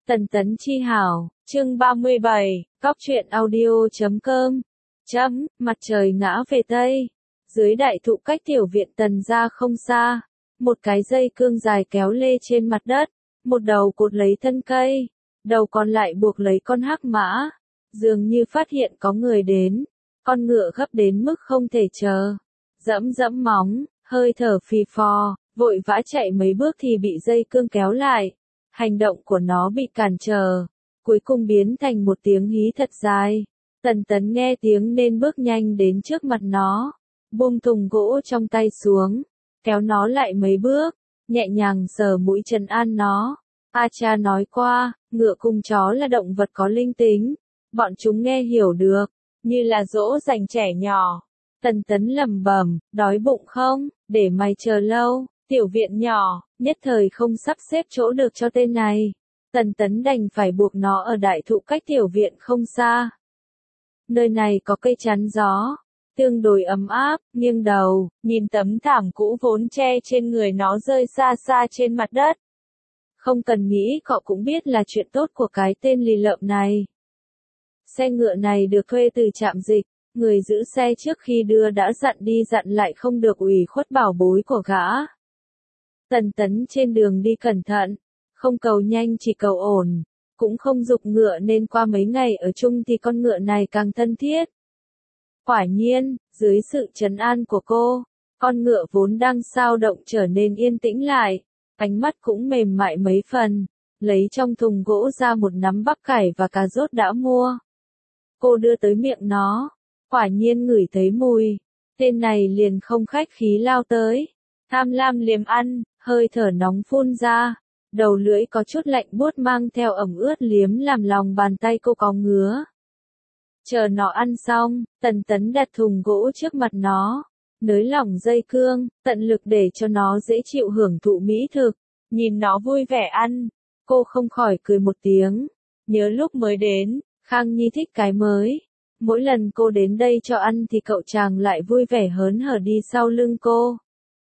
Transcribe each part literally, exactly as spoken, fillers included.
Tần tấn chi hảo, chương ba mươi bảy, cóc truyện audio chấm com. Chấm, mặt trời ngã về Tây. Dưới đại thụ cách tiểu viện Tần gia không xa, một cái dây cương dài kéo lê trên mặt đất, một đầu cột lấy thân cây, đầu còn lại buộc lấy con hắc mã. Dường như phát hiện có người đến, con ngựa gấp đến mức không thể chờ. Dẫm dẫm móng, hơi thở phì phò, vội vã chạy mấy bước thì bị dây cương kéo lại. Hành động của nó bị cản trở, cuối cùng biến thành một tiếng hí thật dài. Tần tấn nghe tiếng nên bước nhanh đến trước mặt nó, buông thùng gỗ trong tay xuống, kéo nó lại mấy bước, nhẹ nhàng sờ mũi trấn an nó. A cha nói qua, ngựa cùng chó là động vật có linh tính, bọn chúng nghe hiểu được, như là dỗ dành trẻ nhỏ. Tần tấn lẩm bẩm, đói bụng không, để mày chờ lâu. Tiểu viện nhỏ, nhất thời không sắp xếp chỗ được cho tên này. Tần tấn đành phải buộc nó ở đại thụ cách tiểu viện không xa. Nơi này có cây chắn gió, tương đối ấm áp, nghiêng đầu, nhìn tấm thảm cũ vốn che trên người nó rơi xa xa trên mặt đất. Không cần nghĩ cậu cũng biết là chuyện tốt của cái tên lì lợm này. Xe ngựa này được thuê từ trạm dịch, người giữ xe trước khi đưa đã dặn đi dặn lại không được ủy khuất bảo bối của gã. Tần tấn trên đường đi cẩn thận, không cầu nhanh chỉ cầu ổn, cũng không giục ngựa nên qua mấy ngày ở chung thì con ngựa này càng thân thiết. Quả nhiên, dưới sự trấn an của cô, con ngựa vốn đang xao động trở nên yên tĩnh lại, ánh mắt cũng mềm mại mấy phần, lấy trong thùng gỗ ra một nắm bắp cải và cà rốt đã mua. Cô đưa tới miệng nó, quả nhiên ngửi thấy mùi, tên này liền không khách khí lao tới, tham lam liếm ăn. Hơi thở nóng phun ra, đầu lưỡi có chút lạnh buốt mang theo ẩm ướt liếm làm lòng bàn tay cô có ngứa. Chờ nó ăn xong, tần tấn đặt thùng gỗ trước mặt nó, nới lỏng dây cương, tận lực để cho nó dễ chịu hưởng thụ mỹ thực. Nhìn nó vui vẻ ăn, cô không khỏi cười một tiếng. Nhớ lúc mới đến, Khang Nhi thích cái mới. Mỗi lần cô đến đây cho ăn thì cậu chàng lại vui vẻ hớn hở đi sau lưng cô.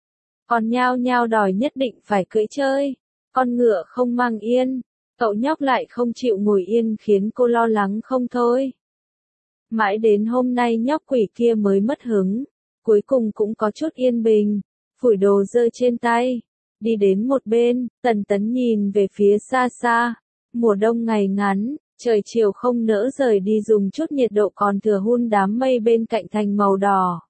Còn nhao nhao đòi nhất định phải cưỡi chơi. Con ngựa không mang yên, cậu nhóc lại không chịu ngồi yên khiến cô lo lắng không thôi. Mãi đến hôm nay nhóc quỷ kia mới mất hứng, cuối cùng cũng có chút yên bình, phủi đồ rơi trên tay, đi đến một bên, tần tấn nhìn về phía xa xa. Mùa đông ngày ngắn, trời chiều không nỡ rời đi dùng chút nhiệt độ còn thừa hun đám mây bên cạnh thành màu đỏ.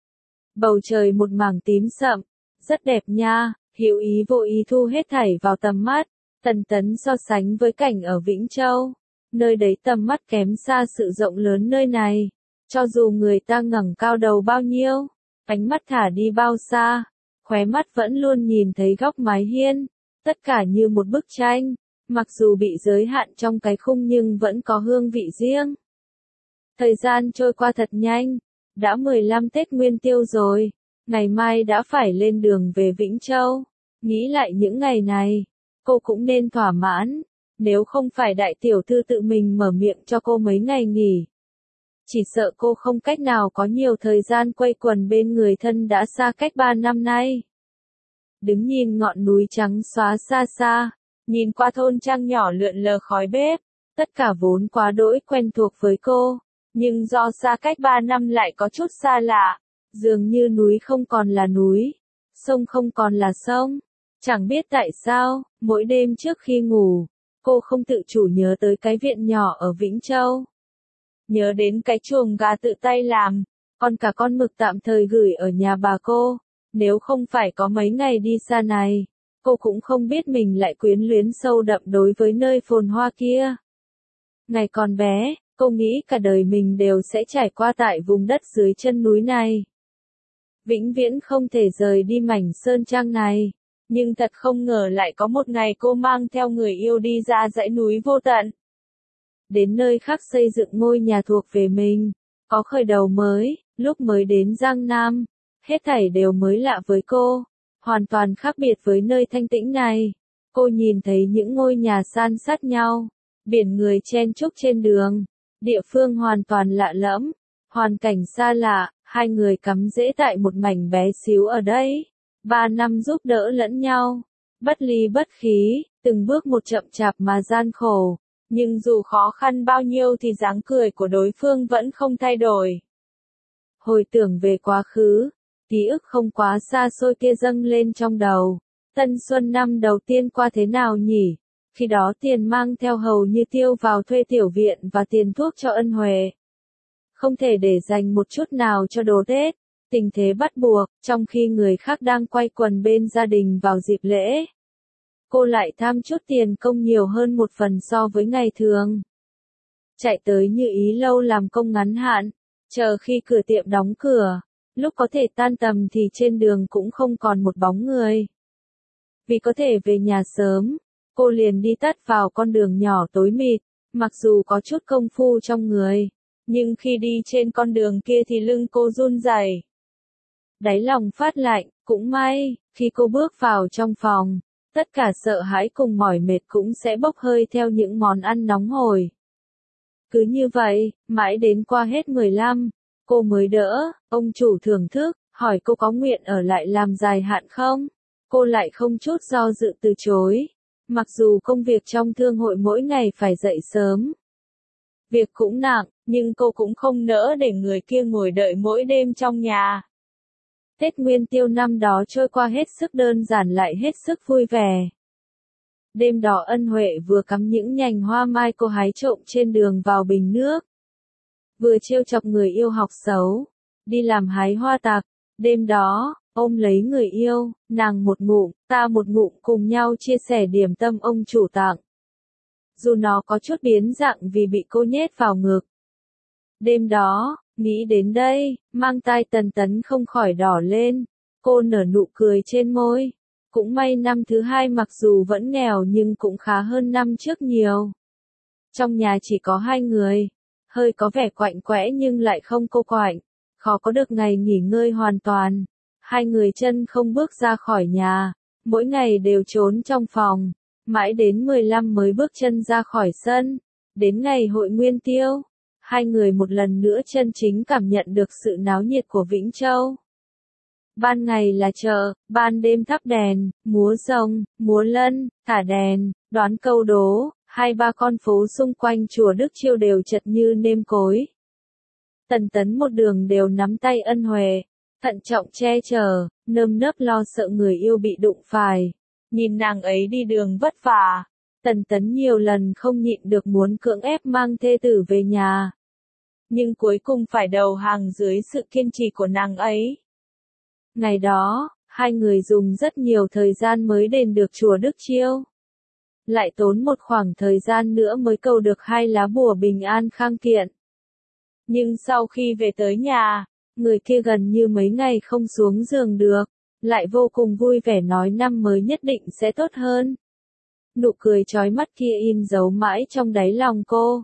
Bầu trời một mảng tím sậm. Rất đẹp nha, hữu ý vô ý thu hết thảy vào tầm mắt. Tần tấn so sánh với cảnh ở Vĩnh Châu, nơi đấy tầm mắt kém xa sự rộng lớn nơi này. Cho dù người ta ngẩng cao đầu bao nhiêu, ánh mắt thả đi bao xa, khóe mắt vẫn luôn nhìn thấy góc mái hiên, tất cả như một bức tranh, mặc dù bị giới hạn trong cái khung nhưng vẫn có hương vị riêng. Thời gian trôi qua thật nhanh, đã mười lăm Tết Nguyên Tiêu rồi. Ngày mai đã phải lên đường về Vĩnh Châu. Nghĩ lại những ngày này, cô cũng nên thỏa mãn, nếu không phải đại tiểu thư tự mình mở miệng cho cô mấy ngày nghỉ. Chỉ sợ cô không cách nào có nhiều thời gian quây quần bên người thân đã xa cách ba năm nay. Đứng nhìn ngọn núi trắng xóa xa xa, nhìn qua thôn trang nhỏ lượn lờ khói bếp, tất cả vốn quá đỗi quen thuộc với cô, nhưng do xa cách ba năm lại có chút xa lạ. Dường như núi không còn là núi, sông không còn là sông. Chẳng biết tại sao, mỗi đêm trước khi ngủ, cô không tự chủ nhớ tới cái viện nhỏ ở Vĩnh Châu. Nhớ đến cái chuồng gà tự tay làm, còn cả con mực tạm thời gửi ở nhà bà cô. Nếu không phải có mấy ngày đi xa này, cô cũng không biết mình lại quyến luyến sâu đậm đối với nơi phồn hoa kia. Ngày còn bé, cô nghĩ cả đời mình đều sẽ trải qua tại vùng đất dưới chân núi này. Vĩnh viễn không thể rời đi mảnh sơn trang này, nhưng thật không ngờ lại có một ngày cô mang theo người yêu đi ra dãy núi vô tận. Đến nơi khác xây dựng ngôi nhà thuộc về mình, có khởi đầu mới, lúc mới đến Giang Nam, hết thảy đều mới lạ với cô, hoàn toàn khác biệt với nơi thanh tĩnh này. Cô nhìn thấy những ngôi nhà san sát nhau, biển người chen chúc trên đường, địa phương hoàn toàn lạ lẫm, hoàn cảnh xa lạ. Hai người cắm rễ tại một mảnh bé xíu ở đây, ba năm giúp đỡ lẫn nhau, bất ly bất khí, từng bước một chậm chạp mà gian khổ, nhưng dù khó khăn bao nhiêu thì dáng cười của đối phương vẫn không thay đổi. Hồi tưởng về quá khứ, ký ức không quá xa xôi kia dâng lên trong đầu. Tân xuân năm đầu tiên qua thế nào nhỉ? Khi đó tiền mang theo hầu như tiêu vào thuê tiểu viện và tiền thuốc cho Ân Huệ. Không thể để dành một chút nào cho đồ Tết. Tình thế bắt buộc, trong khi người khác đang quay quần bên gia đình vào dịp lễ. Cô lại tham chút tiền công nhiều hơn một phần so với ngày thường. Chạy tới Như Ý Lâu làm công ngắn hạn, chờ khi cửa tiệm đóng cửa, lúc có thể tan tầm thì trên đường cũng không còn một bóng người. Vì có thể về nhà sớm, cô liền đi tắt vào con đường nhỏ tối mịt, mặc dù có chút công phu trong người, nhưng khi đi trên con đường kia thì lưng cô run rẩy. Đáy lòng phát lạnh, cũng may, khi cô bước vào trong phòng, tất cả sợ hãi cùng mỏi mệt cũng sẽ bốc hơi theo những món ăn nóng hổi. Cứ như vậy, mãi đến qua hết mười lăm, cô mới đỡ, ông chủ thưởng thức, hỏi cô có nguyện ở lại làm dài hạn không? Cô lại không chút do dự từ chối. Mặc dù công việc trong thương hội mỗi ngày phải dậy sớm. Việc cũng nặng, nhưng cô cũng không nỡ để người kia ngồi đợi mỗi đêm trong nhà. Tết Nguyên Tiêu năm đó trôi qua hết sức đơn giản lại hết sức vui vẻ. Đêm đó Ân Huệ vừa cắm những nhành hoa mai cô hái trộm trên đường vào bình nước. Vừa trêu chọc người yêu học xấu, đi làm hái hoa tặc. Đêm đó, ôm lấy người yêu, nàng một ngụm, ta một ngụm cùng nhau chia sẻ điểm tâm ông chủ tặng. Dù nó có chút biến dạng vì bị cô nhét vào ngực. Đêm đó, nghĩ đến đây, mang tai Tần Tấn không khỏi đỏ lên, cô nở nụ cười trên môi. Cũng may năm thứ hai mặc dù vẫn nghèo nhưng cũng khá hơn năm trước nhiều. Trong nhà chỉ có hai người, hơi có vẻ quạnh quẽ nhưng lại không cô quạnh, khó có được ngày nghỉ ngơi hoàn toàn. Hai người chân không bước ra khỏi nhà, mỗi ngày đều trốn trong phòng, mãi đến mười lăm mới bước chân ra khỏi sân. Đến ngày hội Nguyên Tiêu, hai người một lần nữa chân chính cảm nhận được sự náo nhiệt của Vĩnh Châu. Ban ngày là chợ, ban đêm thắp đèn, múa rồng, múa lân, thả đèn, đoán câu đố, hai ba con phố xung quanh chùa Đức Chiêu đều chật như nêm cối. Tần Tấn một đường đều nắm tay Ân Huệ, thận trọng che chở, nơm nớp lo sợ người yêu bị đụng phải. Nhìn nàng ấy đi đường vất vả, Tần Tấn nhiều lần không nhịn được muốn cưỡng ép mang thê tử về nhà. Nhưng cuối cùng phải đầu hàng dưới sự kiên trì của nàng ấy. Ngày đó, hai người dùng rất nhiều thời gian mới đền được chùa Đức Chiêu. Lại tốn một khoảng thời gian nữa mới cầu được hai lá bùa bình an khang kiện. Nhưng sau khi về tới nhà, người kia gần như mấy ngày không xuống giường được, lại vô cùng vui vẻ nói năm mới nhất định sẽ tốt hơn. Nụ cười chói mắt kia in dấu mãi trong đáy lòng cô.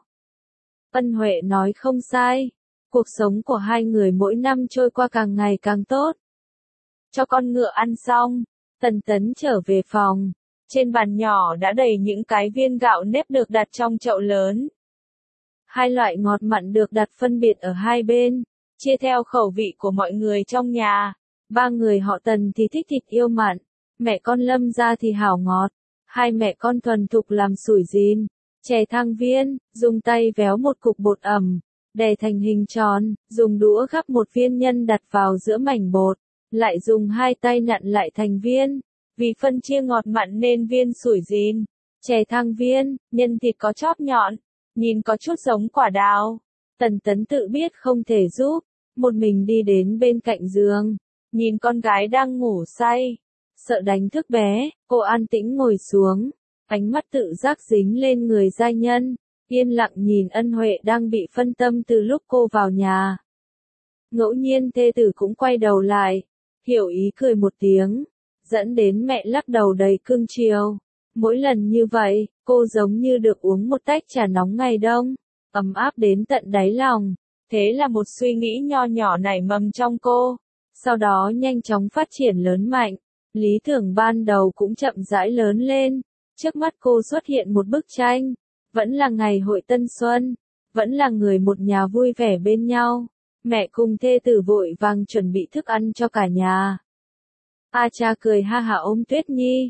Ân Huệ nói không sai, cuộc sống của hai người mỗi năm trôi qua càng ngày càng tốt. Cho con ngựa ăn xong, Tần Tấn trở về phòng, trên bàn nhỏ đã đầy những cái viên gạo nếp được đặt trong chậu lớn. Hai loại ngọt mặn được đặt phân biệt ở hai bên, chia theo khẩu vị của mọi người trong nhà. Ba người họ Tần thì thích thịt yêu mặn, mẹ con Lâm gia thì hảo ngọt, hai mẹ con thuần thục làm sủi gin, chè thang viên, dùng tay véo một cục bột ẩm, đè thành hình tròn, dùng đũa gắp một viên nhân đặt vào giữa mảnh bột, lại dùng hai tay nặn lại thành viên. Vì phân chia ngọt mặn nên viên sủi gin, chè thang viên, nhân thịt có chóp nhọn, nhìn có chút giống quả đào. Tần Tấn tự biết không thể giúp, một mình đi đến bên cạnh giường, nhìn con gái đang ngủ say, sợ đánh thức bé, cô an tĩnh ngồi xuống, ánh mắt tự giác dính lên người giai nhân, yên lặng nhìn Ân Huệ đang bị phân tâm từ lúc cô vào nhà. Ngẫu nhiên thê tử cũng quay đầu lại, hiểu ý cười một tiếng, dẫn đến mẹ lắc đầu đầy cưng chiều. Mỗi lần như vậy, cô giống như được uống một tách trà nóng ngày đông, ấm áp đến tận đáy lòng. Thế là một suy nghĩ nho nhỏ nảy mầm trong cô, sau đó nhanh chóng phát triển lớn mạnh. Lý tưởng ban đầu cũng chậm rãi lớn lên. Trước mắt cô xuất hiện một bức tranh, vẫn là ngày hội Tân Xuân, vẫn là người một nhà vui vẻ bên nhau. Mẹ cùng thê tử vội vàng chuẩn bị thức ăn cho cả nhà. A Cha cười ha hả ôm Tuyết Nhi,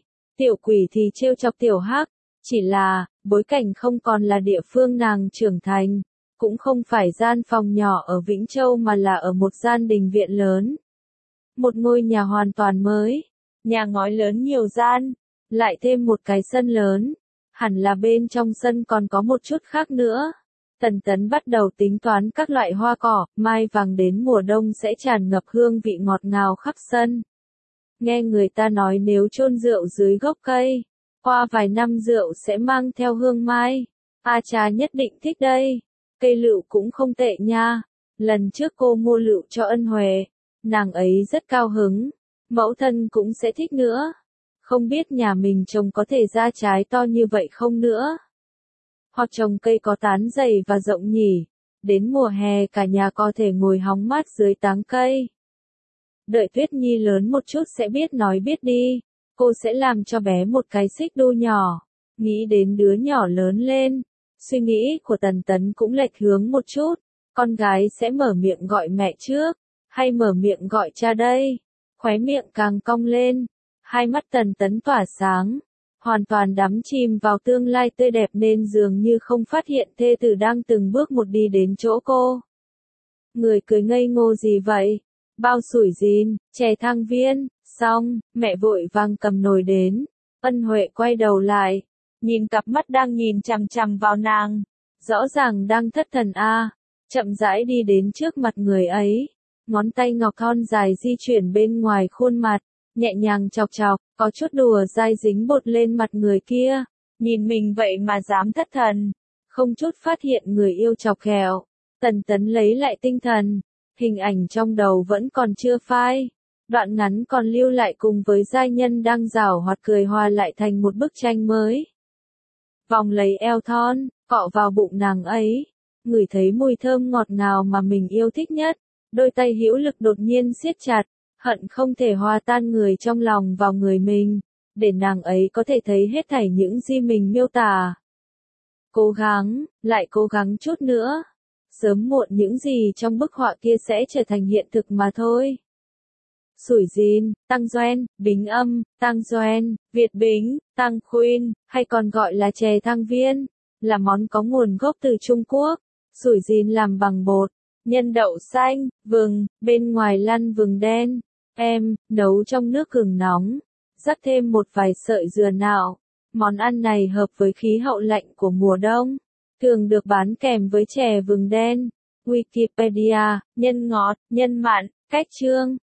tiểu quỷ thì trêu chọc tiểu hắc, chỉ là, bối cảnh không còn là địa phương nàng trưởng thành, cũng không phải gian phòng nhỏ ở Vĩnh Châu mà là ở một gian đình viện lớn. Một ngôi nhà hoàn toàn mới, nhà ngói lớn nhiều gian, lại thêm một cái sân lớn, hẳn là bên trong sân còn có một chút khác nữa. Tần Tấn bắt đầu tính toán các loại hoa cỏ, mai vàng đến mùa đông sẽ tràn ngập hương vị ngọt ngào khắp sân. Nghe người ta nói nếu chôn rượu dưới gốc cây, qua vài năm rượu sẽ mang theo hương mai. A Trà nhất định thích đây. Cây lựu cũng không tệ nha. Lần trước cô mua lựu cho Ân Huệ, nàng ấy rất cao hứng. Mẫu thân cũng sẽ thích nữa. Không biết nhà mình trồng có thể ra trái to như vậy không nữa. Hoặc trồng cây có tán dày và rộng nhỉ. Đến mùa hè cả nhà có thể ngồi hóng mát dưới tán cây. Đợi Tuyết Nhi lớn một chút sẽ biết nói biết đi. Cô sẽ làm cho bé một cái xích đu nhỏ. Nghĩ đến đứa nhỏ lớn lên. Suy nghĩ của Tần Tấn cũng lệch hướng một chút. Con gái sẽ mở miệng gọi mẹ trước. Hay mở miệng gọi cha đây. Khóe miệng càng cong lên. Hai mắt Tần Tấn tỏa sáng. Hoàn toàn đắm chìm vào tương lai tươi đẹp nên dường như không phát hiện thê tử đang từng bước một đi đến chỗ cô. Người cười ngây ngô gì vậy? Bao sủi gin, chè thang viên, xong, mẹ vội vàng cầm nồi đến. Ân Huệ quay đầu lại, nhìn cặp mắt đang nhìn chằm chằm vào nàng, rõ ràng đang thất thần a, chậm rãi đi đến trước mặt người ấy, ngón tay ngọc thon dài di chuyển bên ngoài khuôn mặt, nhẹ nhàng chọc chọc, có chút đùa dai dính bột lên mặt người kia, nhìn mình vậy mà dám thất thần, không chút phát hiện người yêu chọc ghẹo. Tần Tấn lấy lại tinh thần, hình ảnh trong đầu vẫn còn chưa phai. Đoạn ngắn còn lưu lại cùng với giai nhân đang giảo hoạt cười hòa lại thành một bức tranh mới. Vòng lấy eo thon, cọ vào bụng nàng ấy, ngửi thấy mùi thơm ngọt ngào mà mình yêu thích nhất, đôi tay hữu lực đột nhiên siết chặt, hận không thể hòa tan người trong lòng vào người mình, để nàng ấy có thể thấy hết thảy những gì mình miêu tả. Cố gắng, lại cố gắng chút nữa. Sớm muộn những gì trong bức họa kia sẽ trở thành hiện thực mà thôi. Sủi gin, tăng doen, bính âm, tăng doen, Việt bính, tăng khuyên, hay còn gọi là chè thang viên, là món có nguồn gốc từ Trung Quốc. Sủi gin làm bằng bột, nhân đậu xanh, vừng, bên ngoài lăn vừng đen, em, nấu trong nước gừng nóng, rắc thêm một vài sợi dừa nạo. Món ăn này hợp với khí hậu lạnh của mùa đông, thường được bán kèm với chè vừng đen. Wikipedia, nhân ngọt, nhân mặn, cách chương.